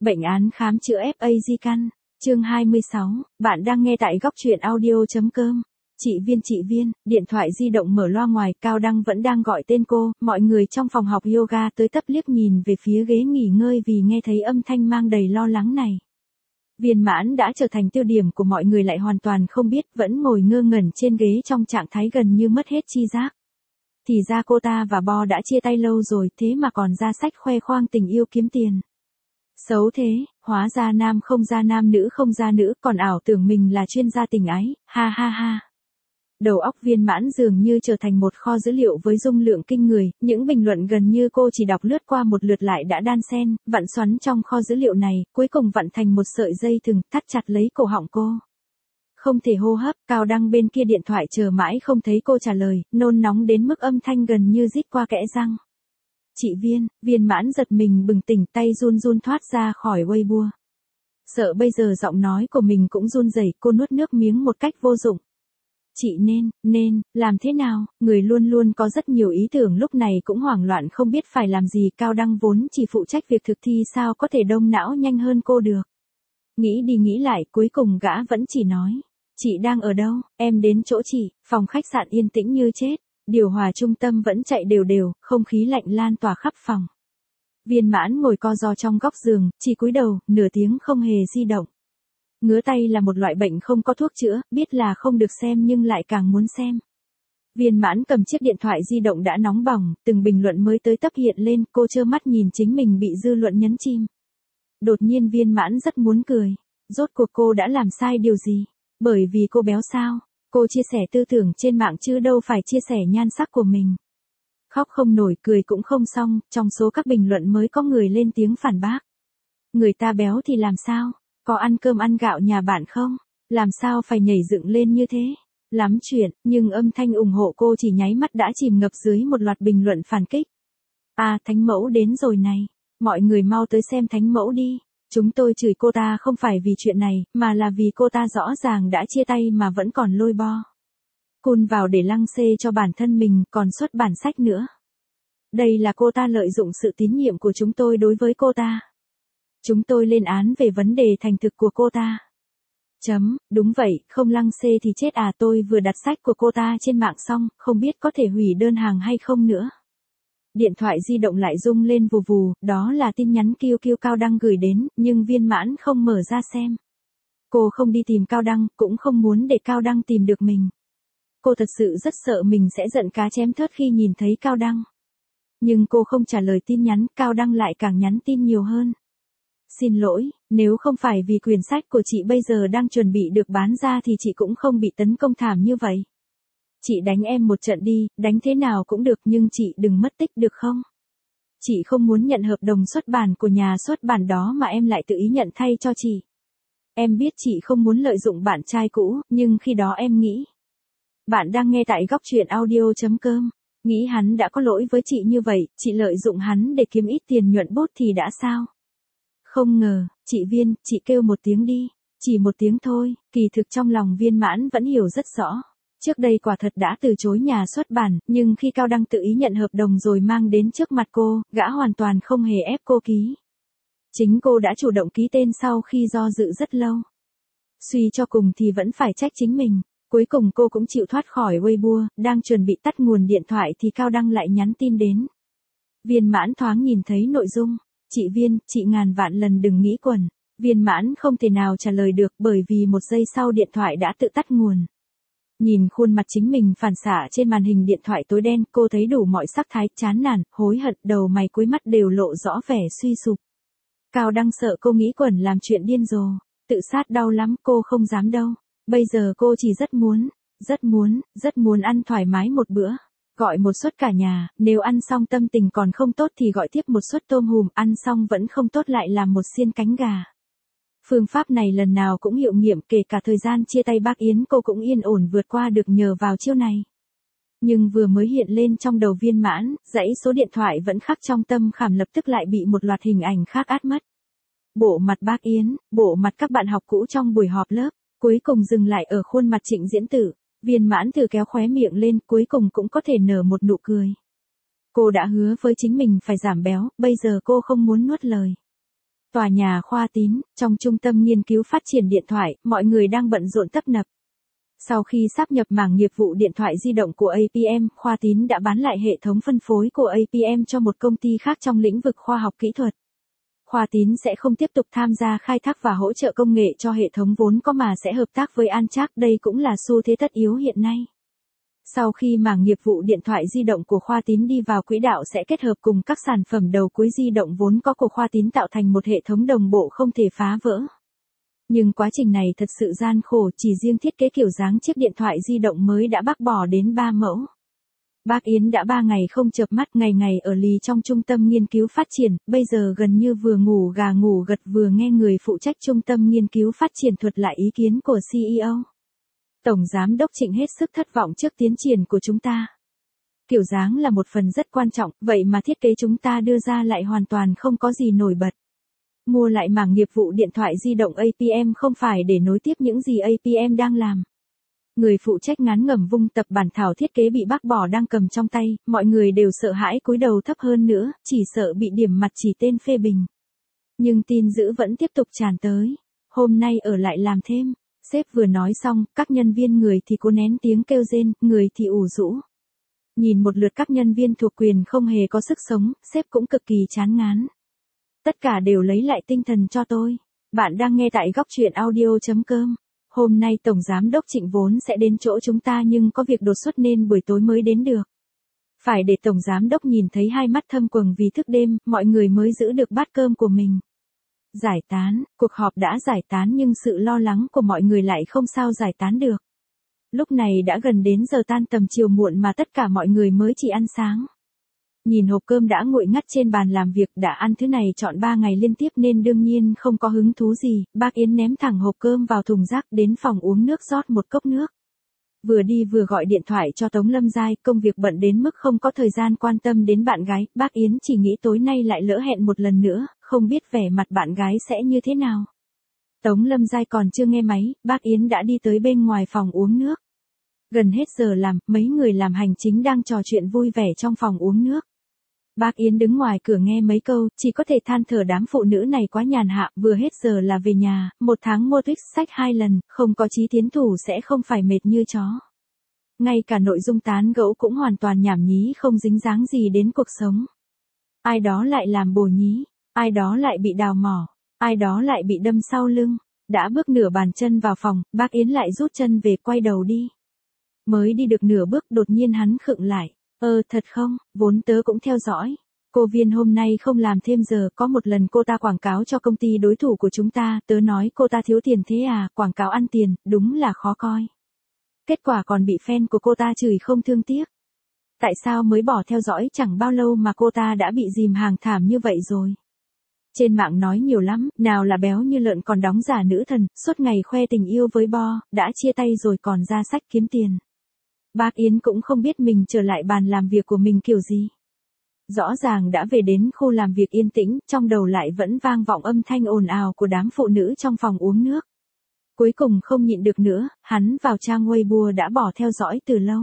Bệnh án khám chữa FA di căn, chương 26, bạn đang nghe tại góc truyện audio.com. Chị Viên, điện thoại di động mở loa ngoài, Cao Đăng vẫn đang gọi tên cô, mọi người trong phòng học yoga tới tấp liếc nhìn về phía ghế nghỉ ngơi vì nghe thấy âm thanh mang đầy lo lắng này. Viên Mãn đã trở thành tiêu điểm của mọi người lại hoàn toàn không biết, vẫn ngồi ngơ ngẩn trên ghế trong trạng thái gần như mất hết chi giác. Thì ra cô ta và Bo đã chia tay lâu rồi, thế mà còn ra sách khoe khoang tình yêu kiếm tiền. Xấu thế, hóa ra nam không ra nam, nữ không ra nữ, còn ảo tưởng mình là chuyên gia tình ái, ha ha ha. Đầu óc Viên Mãn dường như trở thành một kho dữ liệu với dung lượng kinh người, những bình luận gần như cô chỉ đọc lướt qua một lượt lại đã đan xen, vặn xoắn trong kho dữ liệu này, cuối cùng vặn thành một sợi dây thừng thắt chặt lấy cổ họng cô. Không thể hô hấp, Cao Đăng bên kia điện thoại chờ mãi không thấy cô trả lời, nôn nóng đến mức âm thanh gần như rít qua kẽ răng. Chị Viên, Viên Mãn giật mình bừng tỉnh, tay run run thoát ra khỏi Weibo. Sợ bây giờ giọng nói của mình cũng run rẩy, cô nuốt nước miếng một cách vô dụng. Chị làm thế nào, người luôn luôn có rất nhiều ý tưởng lúc này cũng hoảng loạn không biết phải làm gì. Cao Đăng vốn chỉ phụ trách việc thực thi sao có thể đông não nhanh hơn cô được. Nghĩ đi nghĩ lại cuối cùng gã vẫn chỉ nói. Chị đang ở đâu, em đến chỗ chị, phòng khách sạn yên tĩnh như chết. Điều hòa trung tâm vẫn chạy đều đều, không khí lạnh lan tỏa khắp phòng. Viên Mãn ngồi co ro trong góc giường, chỉ cúi đầu, nửa tiếng không hề di động. Ngứa tay là một loại bệnh không có thuốc chữa, biết là không được xem nhưng lại càng muốn xem. Viên Mãn cầm chiếc điện thoại di động đã nóng bỏng, từng bình luận mới tới tấp hiện lên, cô trơ mắt nhìn chính mình bị dư luận nhấn chìm. Đột nhiên Viên Mãn rất muốn cười. Rốt cuộc cô đã làm sai điều gì? Bởi vì cô béo sao? Cô chia sẻ tư tưởng trên mạng chứ đâu phải chia sẻ nhan sắc của mình. Khóc không nổi, cười cũng không xong, trong số các bình luận mới có người lên tiếng phản bác. Người ta béo thì làm sao? Có ăn cơm ăn gạo nhà bạn không? Làm sao phải nhảy dựng lên như thế? Lắm chuyện, nhưng âm thanh ủng hộ cô chỉ nháy mắt đã chìm ngập dưới một loạt bình luận phản kích. À, thánh mẫu đến rồi này. Mọi người mau tới xem thánh mẫu đi. Chúng tôi chửi cô ta không phải vì chuyện này, mà là vì cô ta rõ ràng đã chia tay mà vẫn còn lôi bo. Cun vào để lăng xê cho bản thân mình, còn xuất bản sách nữa. Đây là cô ta lợi dụng sự tín nhiệm của chúng tôi đối với cô ta. Chúng tôi lên án về vấn đề thành thực của cô ta. Đúng vậy, không lăng xê thì chết à, tôi vừa đặt sách của cô ta trên mạng xong, không biết có thể hủy đơn hàng hay không nữa. Điện thoại di động lại rung lên vù vù, đó là tin nhắn QQ Cao Đăng gửi đến, nhưng Viên Mãn không mở ra xem. Cô không đi tìm Cao Đăng, cũng không muốn để Cao Đăng tìm được mình. Cô thật sự rất sợ mình sẽ giận cá chém thớt khi nhìn thấy Cao Đăng. Nhưng cô không trả lời tin nhắn, Cao Đăng lại càng nhắn tin nhiều hơn. Xin lỗi, nếu không phải vì quyển sách của chị bây giờ đang chuẩn bị được bán ra thì chị cũng không bị tấn công thảm như vậy. Chị đánh em một trận đi, đánh thế nào cũng được nhưng chị đừng mất tích được không? Chị không muốn nhận hợp đồng xuất bản của nhà xuất bản đó mà em lại tự ý nhận thay cho chị. Em biết chị không muốn lợi dụng bạn trai cũ, nhưng khi đó em nghĩ. Bạn đang nghe tại góc truyện audio.com. Nghĩ hắn đã có lỗi với chị như vậy, chị lợi dụng hắn để kiếm ít tiền nhuận bút thì đã sao? Không ngờ, chị Viên, chị kêu một tiếng đi. Chỉ một tiếng thôi, kỳ thực trong lòng Viên Mãn vẫn hiểu rất rõ. Trước đây quả thật đã từ chối nhà xuất bản, nhưng khi Cao Đăng tự ý nhận hợp đồng rồi mang đến trước mặt cô, gã hoàn toàn không hề ép cô ký. Chính cô đã chủ động ký tên sau khi do dự rất lâu. Suy cho cùng thì vẫn phải trách chính mình. Cuối cùng cô cũng chịu thoát khỏi Weibo, đang chuẩn bị tắt nguồn điện thoại thì Cao Đăng lại nhắn tin đến. Viên Mãn thoáng nhìn thấy nội dung. Chị Viên, chị ngàn vạn lần đừng nghĩ quẩn. Viên Mãn không thể nào trả lời được bởi vì một giây sau điện thoại đã tự tắt nguồn. Nhìn khuôn mặt chính mình phản xạ trên màn hình điện thoại tối đen, cô thấy đủ mọi sắc thái, chán nản, hối hận, đầu mày cuối mắt đều lộ rõ vẻ suy sụp. Cao Đăng sợ cô nghĩ quẩn làm chuyện điên rồ, tự sát đau lắm, cô không dám đâu. Bây giờ cô chỉ rất muốn ăn thoải mái một bữa. Gọi một suất cả nhà, nếu ăn xong tâm tình còn không tốt thì gọi tiếp một suất tôm hùm, ăn xong vẫn không tốt lại làm một xiên cánh gà. Phương pháp này lần nào cũng hiệu nghiệm, kể cả thời gian chia tay bác Yến cô cũng yên ổn vượt qua được nhờ vào chiêu này. Nhưng vừa mới hiện lên trong đầu Viên Mãn, dãy số điện thoại vẫn khắc trong tâm khảm lập tức lại bị một loạt hình ảnh khác át mất. Bộ mặt bác Yến, bộ mặt các bạn học cũ trong buổi họp lớp, cuối cùng dừng lại ở khuôn mặt Trịnh Diễn Tử. Viên Mãn thử kéo khóe miệng lên, cuối cùng cũng có thể nở một nụ cười. Cô đã hứa với chính mình phải giảm béo, bây giờ cô không muốn nuốt lời. Tòa nhà Khoa Tín, trong trung tâm nghiên cứu phát triển điện thoại, mọi người đang bận rộn tấp nập. Sau khi sáp nhập mảng nghiệp vụ điện thoại di động của APM, Khoa Tín đã bán lại hệ thống phân phối của APM cho một công ty khác trong lĩnh vực khoa học kỹ thuật. Khoa Tín sẽ không tiếp tục tham gia khai thác và hỗ trợ công nghệ cho hệ thống vốn có mà sẽ hợp tác với Antrac, đây cũng là xu thế tất yếu hiện nay. Sau khi mảng nghiệp vụ điện thoại di động của Khoa Tín đi vào quỹ đạo sẽ kết hợp cùng các sản phẩm đầu cuối di động vốn có của Khoa Tín tạo thành một hệ thống đồng bộ không thể phá vỡ. Nhưng quá trình này thật sự gian khổ, chỉ riêng thiết kế kiểu dáng chiếc điện thoại di động mới đã bác bỏ đến 3 mẫu. Bác Yến đã 3 ngày không chợp mắt, ngày ngày ở lì trong trung tâm nghiên cứu phát triển, bây giờ gần như vừa ngủ gà ngủ gật vừa nghe người phụ trách trung tâm nghiên cứu phát triển thuật lại ý kiến của CEO. Tổng Giám đốc Trịnh hết sức thất vọng trước tiến triển của chúng ta. Kiểu dáng là một phần rất quan trọng, vậy mà thiết kế chúng ta đưa ra lại hoàn toàn không có gì nổi bật. Mua lại mảng nghiệp vụ điện thoại di động APM không phải để nối tiếp những gì APM đang làm. Người phụ trách ngán ngẩm vung tập bản thảo thiết kế bị bác bỏ đang cầm trong tay, mọi người đều sợ hãi cúi đầu thấp hơn nữa, chỉ sợ bị điểm mặt chỉ tên phê bình. Nhưng tin dữ vẫn tiếp tục tràn tới. Hôm nay ở lại làm thêm. Sếp vừa nói xong, các nhân viên người thì cố nén tiếng kêu rên, người thì ủ rũ. Nhìn một lượt các nhân viên thuộc quyền không hề có sức sống, sếp cũng cực kỳ chán ngán. Tất cả đều lấy lại tinh thần cho tôi. Bạn đang nghe tại góc truyện audio.com. Hôm nay Tổng Giám đốc Trịnh vốn sẽ đến chỗ chúng ta nhưng có việc đột xuất nên buổi tối mới đến được. Phải để Tổng Giám đốc nhìn thấy hai mắt thâm quầng vì thức đêm, mọi người mới giữ được bát cơm của mình. Giải tán, cuộc họp đã giải tán nhưng sự lo lắng của mọi người lại không sao giải tán được. Lúc này đã gần đến giờ tan tầm chiều muộn mà tất cả mọi người mới chỉ ăn sáng. Nhìn hộp cơm đã nguội ngắt trên bàn làm việc, đã ăn thứ này trọn 3 ngày liên tiếp nên đương nhiên không có hứng thú gì, bác Yến ném thẳng hộp cơm vào thùng rác đến phòng uống nước rót một cốc nước. Vừa đi vừa gọi điện thoại cho Tống Lâm Giai, công việc bận đến mức không có thời gian quan tâm đến bạn gái, bác Yến chỉ nghĩ tối nay lại lỡ hẹn một lần nữa, không biết vẻ mặt bạn gái sẽ như thế nào. Tống Lâm Giai còn chưa nghe máy, bác Yến đã đi tới bên ngoài phòng uống nước. Gần hết giờ làm, mấy người làm hành chính đang trò chuyện vui vẻ trong phòng uống nước. Bác Yến đứng ngoài cửa nghe mấy câu, chỉ có thể than thở đám phụ nữ này quá nhàn hạ, vừa hết giờ là về nhà, một tháng mua Twix sách 2 lần, không có chí tiến thủ sẽ không phải mệt như chó. Ngay cả nội dung tán gẫu cũng hoàn toàn nhảm nhí không dính dáng gì đến cuộc sống. Ai đó lại làm bồ nhí, ai đó lại bị đào mỏ, ai đó lại bị đâm sau lưng. Đã bước nửa bàn chân vào phòng, bác Yến lại rút chân về quay đầu đi. Mới đi được nửa bước đột nhiên hắn khựng lại. Thật không, vốn tớ cũng theo dõi. Cô Viên hôm nay không làm thêm giờ, có một lần cô ta quảng cáo cho công ty đối thủ của chúng ta, tớ nói cô ta thiếu tiền thế à, quảng cáo ăn tiền, đúng là khó coi. Kết quả còn bị fan của cô ta chửi không thương tiếc. Tại sao mới bỏ theo dõi chẳng bao lâu mà cô ta đã bị dìm hàng thảm như vậy rồi. Trên mạng nói nhiều lắm, nào là béo như lợn còn đóng giả nữ thần, suốt ngày khoe tình yêu với Bo, đã chia tay rồi còn ra sách kiếm tiền. Bác Yến cũng không biết mình trở lại bàn làm việc của mình kiểu gì. Rõ ràng đã về đến khu làm việc yên tĩnh, trong đầu lại vẫn vang vọng âm thanh ồn ào của đám phụ nữ trong phòng uống nước. Cuối cùng không nhịn được nữa, hắn vào trang Weibo đã bỏ theo dõi từ lâu.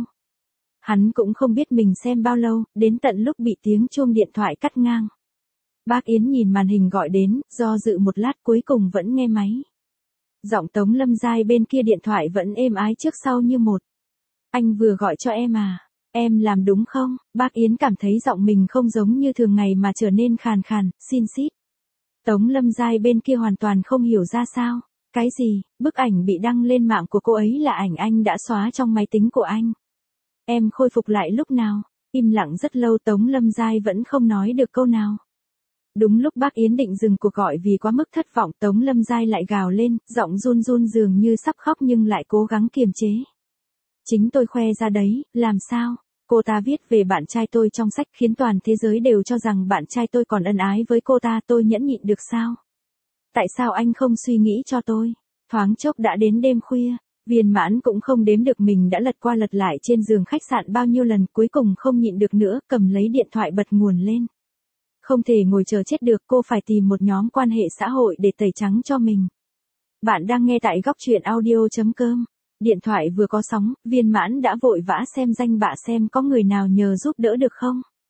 Hắn cũng không biết mình xem bao lâu, đến tận lúc bị tiếng chuông điện thoại cắt ngang. Bác Yến nhìn màn hình gọi đến, do dự một lát cuối cùng vẫn nghe máy. Giọng Tống Lâm Giai bên kia điện thoại vẫn êm ái trước sau như một. Anh vừa gọi cho em à? Em làm đúng không? Bác Yến cảm thấy giọng mình không giống như thường ngày mà trở nên khàn khàn, xin xít. Tống Lâm Giai bên kia hoàn toàn không hiểu ra sao. Cái gì? Bức ảnh bị đăng lên mạng của cô ấy là ảnh anh đã xóa trong máy tính của anh. Em khôi phục lại lúc nào? Im lặng rất lâu Tống Lâm Giai vẫn không nói được câu nào. Đúng lúc bác Yến định dừng cuộc gọi vì quá mức thất vọng, Tống Lâm Giai lại gào lên, giọng run run dường như sắp khóc nhưng lại cố gắng kiềm chế. Chính tôi khoe ra đấy, làm sao? Cô ta viết về bạn trai tôi trong sách khiến toàn thế giới đều cho rằng bạn trai tôi còn ân ái với cô ta, tôi nhẫn nhịn được sao? Tại sao anh không suy nghĩ cho tôi? Thoáng chốc đã đến đêm khuya, Viên Mãn cũng không đếm được mình đã lật qua lật lại trên giường khách sạn bao nhiêu lần, cuối cùng không nhịn được nữa, cầm lấy điện thoại bật nguồn lên. Không thể ngồi chờ chết được, cô phải tìm một nhóm quan hệ xã hội để tẩy trắng cho mình. Bạn đang nghe tại góc truyện audio.com. Điện thoại vừa có sóng, Viên Mãn đã vội vã xem danh bạ xem có người nào nhờ giúp đỡ được không.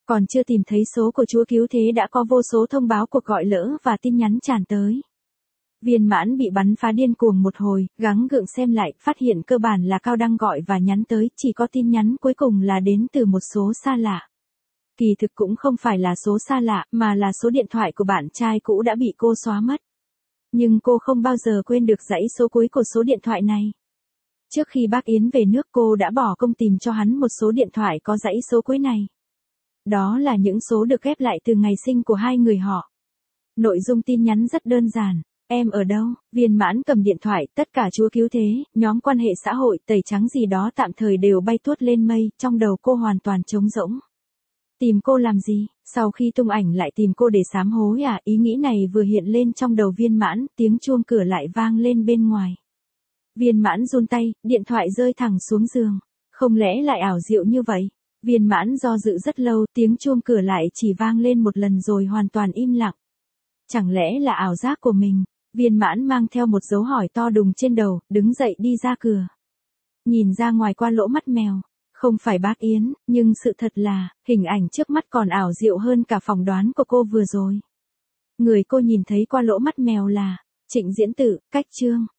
Còn chưa tìm thấy số của Chúa cứu thế đã có vô số thông báo cuộc gọi lỡ và tin nhắn tràn tới. Viên Mãn bị bắn phá điên cuồng một hồi, gắng gượng xem lại, phát hiện cơ bản là Cao Đăng gọi và nhắn tới, chỉ có tin nhắn cuối cùng là đến từ một số xa lạ. Kỳ thực cũng không phải là số xa lạ, mà là số điện thoại của bạn trai cũ đã bị cô xóa mất. Nhưng cô không bao giờ quên được dãy số cuối của số điện thoại này. Trước khi bác Yến về nước cô đã bỏ công tìm cho hắn một số điện thoại có dãy số cuối này. Đó là những số được ghép lại từ ngày sinh của hai người họ. Nội dung tin nhắn rất đơn giản. Em ở đâu? Viên Mãn cầm điện thoại, tất cả Chúa cứu thế, nhóm quan hệ xã hội, tẩy trắng gì đó tạm thời đều bay tuốt lên mây, trong đầu cô hoàn toàn trống rỗng. Tìm cô làm gì? Sau khi tung ảnh lại tìm cô để sám hối à? Ý nghĩ này vừa hiện lên trong đầu Viên Mãn, tiếng chuông cửa lại vang lên bên ngoài. Viên Mãn run tay, điện thoại rơi thẳng xuống giường. Không lẽ lại ảo diệu như vậy? Viên Mãn do dự rất lâu, tiếng chuông cửa lại chỉ vang lên một lần rồi hoàn toàn im lặng. Chẳng lẽ là ảo giác của mình? Viên Mãn mang theo một dấu hỏi to đùng trên đầu, đứng dậy đi ra cửa. Nhìn ra ngoài qua lỗ mắt mèo. Không phải bác Yến, nhưng sự thật là, hình ảnh trước mắt còn ảo diệu hơn cả phỏng đoán của cô vừa rồi. Người cô nhìn thấy qua lỗ mắt mèo là Trịnh Diễn Tự, cách Trương.